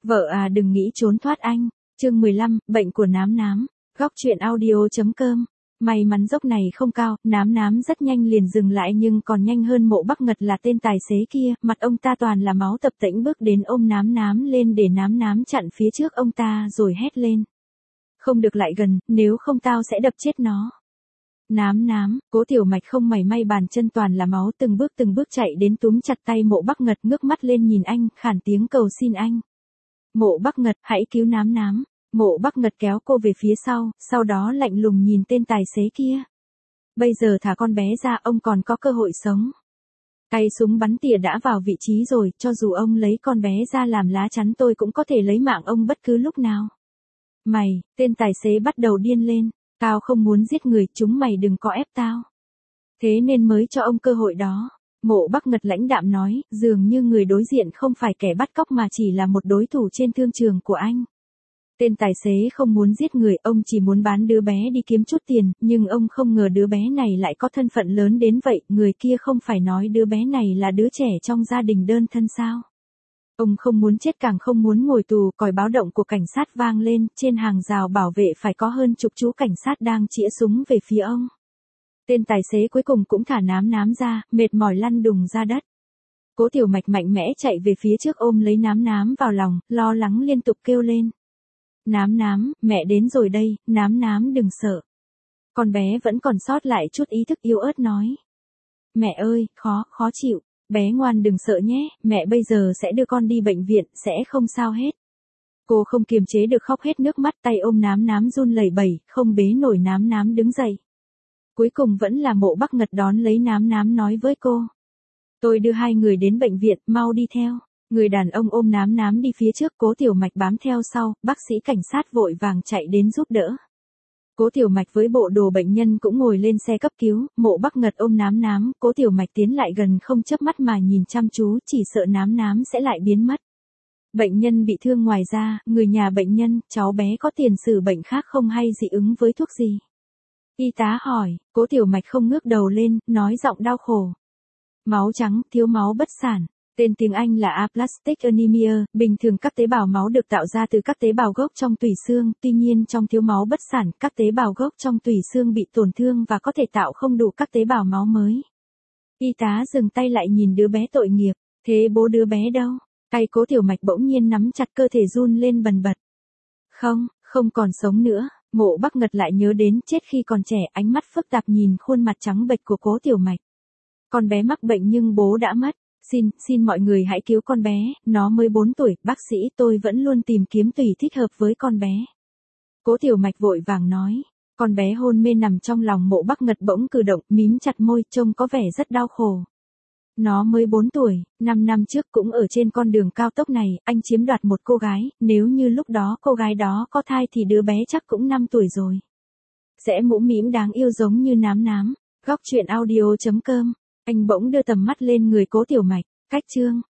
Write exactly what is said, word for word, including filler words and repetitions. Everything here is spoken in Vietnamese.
Vợ à đừng nghĩ trốn thoát anh. Chương mười lăm, bệnh của nám nám. Góc truyện audio.com. May mắn dốc này không cao, nám nám rất nhanh liền dừng lại nhưng còn nhanh hơn Mộ Bắc Ngật là tên tài xế kia, mặt ông ta toàn là máu tập tễnh bước đến ôm nám nám lên để nám nám chặn phía trước ông ta rồi hét lên. Không được lại gần, nếu không tao sẽ đập chết nó. Nám nám, Cố Tiểu Mạch không mảy may bàn chân toàn là máu từng bước từng bước chạy đến túm chặt tay Mộ Bắc Ngật ngước mắt lên nhìn anh, khản tiếng cầu xin anh. Mộ Bắc Ngật, hãy cứu nám nám. Mộ Bắc Ngật kéo cô về phía sau, sau đó lạnh lùng nhìn tên tài xế kia. Bây giờ thả con bé ra ông còn có cơ hội sống. Tay súng bắn tỉa đã vào vị trí rồi, cho dù ông lấy con bé ra làm lá chắn tôi cũng có thể lấy mạng ông bất cứ lúc nào. Mày, tên tài xế bắt đầu điên lên, tao không muốn giết người, chúng mày đừng có ép tao. Thế nên mới cho ông cơ hội đó. Mộ Bắc Ngật lãnh đạm nói, dường như người đối diện không phải kẻ bắt cóc mà chỉ là một đối thủ trên thương trường của anh. Tên tài xế không muốn giết người, ông chỉ muốn bán đứa bé đi kiếm chút tiền, nhưng ông không ngờ đứa bé này lại có thân phận lớn đến vậy, người kia không phải nói đứa bé này là đứa trẻ trong gia đình đơn thân sao. Ông không muốn chết càng không muốn ngồi tù, còi báo động của cảnh sát vang lên, trên hàng rào bảo vệ phải có hơn chục chú cảnh sát đang chĩa súng về phía ông. Tên tài xế cuối cùng cũng thả nám nám ra, mệt mỏi lăn đùng ra đất. Cố Tiểu Mạch mạnh mẽ chạy về phía trước ôm lấy nám nám vào lòng, lo lắng liên tục kêu lên. Nám nám, mẹ đến rồi đây, nám nám đừng sợ. Con bé vẫn còn sót lại chút ý thức yếu ớt nói. Mẹ ơi, khó, khó chịu, bé ngoan đừng sợ nhé, mẹ bây giờ sẽ đưa con đi bệnh viện, sẽ không sao hết. Cô không kiềm chế được khóc hết nước mắt, tay ôm nám nám run lẩy bẩy, không bế nổi nám nám đứng dậy. Cuối cùng vẫn là Mộ Bắc Ngật đón lấy nám nám nói với cô. Tôi đưa hai người đến bệnh viện, mau đi theo. Người đàn ông ôm nám nám đi phía trước, Cố Tiểu Mạch bám theo sau, bác sĩ cảnh sát vội vàng chạy đến giúp đỡ. Cố Tiểu Mạch với bộ đồ bệnh nhân cũng ngồi lên xe cấp cứu, Mộ Bắc Ngật ôm nám nám, Cố Tiểu Mạch tiến lại gần không chớp mắt mà nhìn chăm chú, chỉ sợ nám nám sẽ lại biến mất. Bệnh nhân bị thương ngoài ra, người nhà bệnh nhân, cháu bé có tiền sử bệnh khác không hay dị ứng với thuốc gì? Y tá hỏi, Cố Tiểu Mạch không ngước đầu lên, nói giọng đau khổ. Máu trắng, thiếu máu bất sản. Tên tiếng Anh là aplastic anemia, bình thường các tế bào máu được tạo ra từ các tế bào gốc trong tủy xương, tuy nhiên trong thiếu máu bất sản, các tế bào gốc trong tủy xương bị tổn thương và có thể tạo không đủ các tế bào máu mới. Y tá dừng tay lại nhìn đứa bé tội nghiệp, thế bố đứa bé đâu? Tay Cố Tiểu Mạch bỗng nhiên nắm chặt, cơ thể run lên bần bật. Không, không còn sống nữa. Mộ Bắc Ngật lại nhớ đến chết khi còn trẻ, ánh mắt phức tạp nhìn khuôn mặt trắng bệch của Cố Tiểu Mạch. Con bé mắc bệnh nhưng bố đã mất. Xin, xin mọi người hãy cứu con bé, nó mới bốn tuổi, bác sĩ tôi vẫn luôn tìm kiếm tùy thích hợp với con bé. Cố Tiểu Mạch vội vàng nói, con bé hôn mê nằm trong lòng Mộ Bắc Ngật bỗng cử động, mím chặt môi, trông có vẻ rất đau khổ. Nó mới bốn tuổi, năm năm trước cũng ở trên con đường cao tốc này, anh chiếm đoạt một cô gái, nếu như lúc đó cô gái đó có thai thì đứa bé chắc cũng năm tuổi rồi. Sẽ mũm mĩm đáng yêu giống như nám nám. Góc truyện audio.com. Anh bỗng đưa tầm mắt lên người Cố Tiểu Mạch, cách chương.